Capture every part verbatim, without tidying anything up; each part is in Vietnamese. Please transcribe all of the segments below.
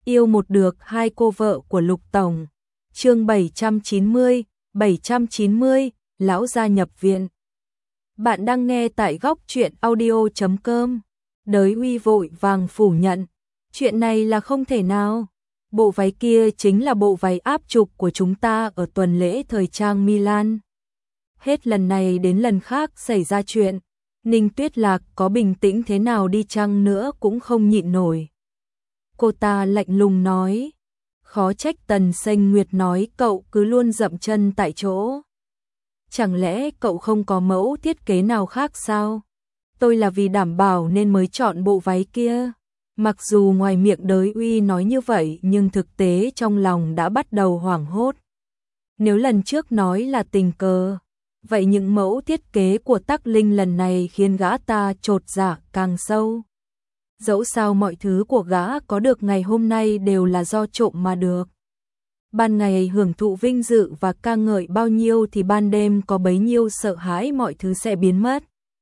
Yêu một được hai cô vợ của Lục Tổng. Chương bảy trăm chín mươi, bảy trăm chín mươi, lão gia nhập viện. Bạn đang nghe tại góc truyện audio chấm com. Đới Uy vội vàng phủ nhận. Chuyện này là không thể nào. Bộ váy kia chính là bộ váy áp trục của chúng ta ở tuần lễ thời trang Milan. Hết lần này đến lần khác xảy ra chuyện. Ninh Tuyết Lạc có bình tĩnh thế nào đi chăng nữa cũng không nhịn nổi. Cô ta lạnh lùng nói. Khó trách Tần Sênh Nguyệt nói cậu cứ luôn dậm chân tại chỗ. Chẳng lẽ cậu không có mẫu thiết kế nào khác sao? Tôi là vì đảm bảo nên mới chọn bộ váy kia. Mặc dù ngoài miệng Đới Uy nói như vậy nhưng thực tế trong lòng đã bắt đầu hoảng hốt. Nếu lần trước nói là tình cờ, vậy những mẫu thiết kế của Tắc Linh lần này khiến gã ta chột dạ càng sâu. Dẫu sao mọi thứ của gã có được ngày hôm nay đều là do trộm mà được. Ban ngày hưởng thụ vinh dự và ca ngợi bao nhiêu thì ban đêm có bấy nhiêu sợ hãi mọi thứ sẽ biến mất.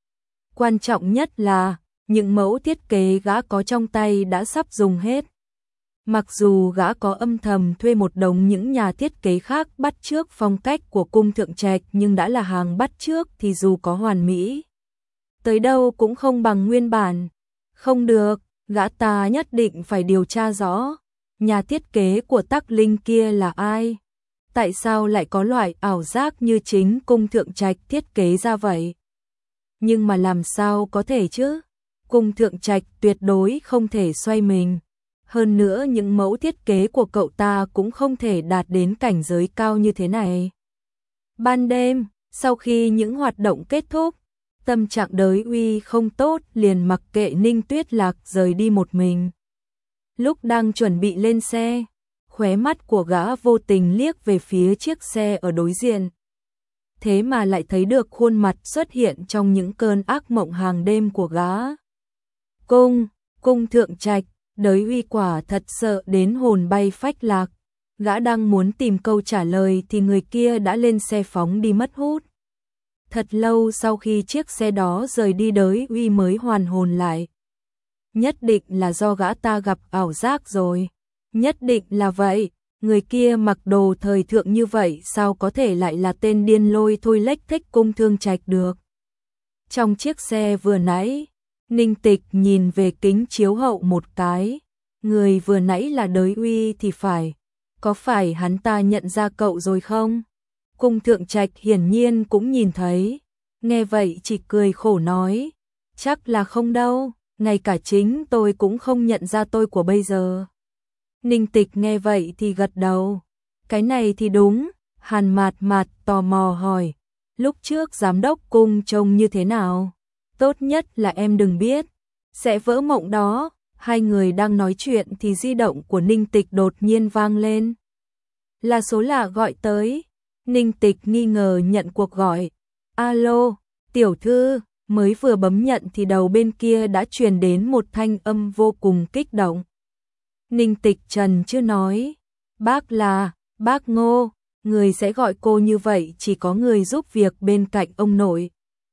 Quan trọng nhất là, những mẫu thiết kế gã có trong tay đã sắp dùng hết. Mặc dù gã có âm thầm thuê một đống những nhà thiết kế khác bắt chước phong cách của cung thượng trạch nhưng đã là hàng bắt chước thì dù có hoàn mỹ, tới đâu cũng không bằng nguyên bản. Không được, gã ta nhất định phải điều tra rõ. Nhà thiết kế của Tắc Linh kia là ai? Tại sao lại có loại ảo giác như chính cung thượng trạch thiết kế ra vậy? Nhưng mà làm sao có thể chứ? Cung thượng trạch tuyệt đối không thể xoay mình. Hơn nữa những mẫu thiết kế của cậu ta cũng không thể đạt đến cảnh giới cao như thế này. Ban đêm, sau khi những hoạt động kết thúc, tâm trạng Đới Uy không tốt liền mặc kệ Ninh Tuyết Lạc rời đi một mình. Lúc đang chuẩn bị lên xe, khóe mắt của gã vô tình liếc về phía chiếc xe ở đối diện. Thế mà lại thấy được khuôn mặt xuất hiện trong những cơn ác mộng hàng đêm của gã. Cung, cung thượng trạch, Đới Uy quả thật sợ đến hồn bay phách lạc. Gã đang muốn tìm câu trả lời thì người kia đã lên xe phóng đi mất hút. Thật lâu sau khi chiếc xe đó rời đi Đới Uy mới hoàn hồn lại. Nhất định là do gã ta gặp ảo giác rồi. Nhất định là vậy. Người kia mặc đồ thời thượng như vậy sao có thể lại là tên điên lôi thôi lếch thếch cung thương trạch được. Trong chiếc xe vừa nãy, Ninh Tịch nhìn về kính chiếu hậu một cái. Người vừa nãy là Đới Uy thì phải. Có phải hắn ta nhận ra cậu rồi không? Cung thượng trạch hiển nhiên cũng nhìn thấy. Nghe vậy chỉ cười khổ nói. Chắc là không đâu. Ngay cả chính tôi cũng không nhận ra tôi của bây giờ. Ninh Tịch nghe vậy thì gật đầu. Cái này thì đúng. Hàn Mạt Mạt tò mò hỏi. Lúc trước giám đốc cung trông như thế nào? Tốt nhất là em đừng biết. Sẽ vỡ mộng đó. Hai người đang nói chuyện thì di động của Ninh Tịch đột nhiên vang lên. Là số lạ gọi tới. Ninh Tịch nghi ngờ nhận cuộc gọi. Alo, tiểu thư. Mới vừa bấm nhận thì đầu bên kia đã truyền đến một thanh âm vô cùng kích động. Ninh Tịch trần chưa nói. Bác là, bác Ngô, người sẽ gọi cô như vậy chỉ có người giúp việc bên cạnh ông nội.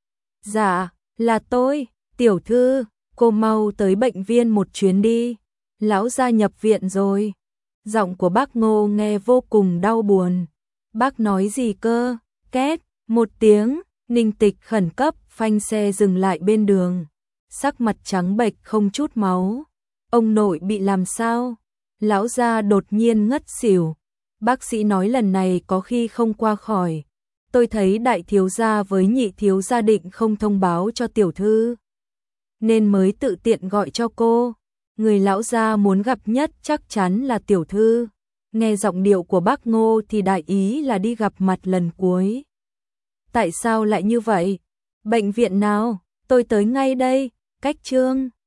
Dạ, là tôi, tiểu thư, cô mau tới bệnh viện một chuyến đi. Lão gia nhập viện rồi. Giọng của bác Ngô nghe vô cùng đau buồn. Bác nói gì cơ? Két, một tiếng. Ninh Tịch khẩn cấp phanh xe dừng lại bên đường. Sắc mặt trắng bệch không chút máu. Ông nội bị làm sao? Lão gia đột nhiên ngất xỉu. Bác sĩ nói lần này có khi không qua khỏi. Tôi thấy đại thiếu gia với nhị thiếu gia định không thông báo cho tiểu thư, nên mới tự tiện gọi cho cô. Người lão gia muốn gặp nhất chắc chắn là tiểu thư. Nghe giọng điệu của bác Ngô thì đại ý là đi gặp mặt lần cuối. Tại sao lại như vậy? Bệnh viện nào? Tôi tới ngay đây. Cách Trương.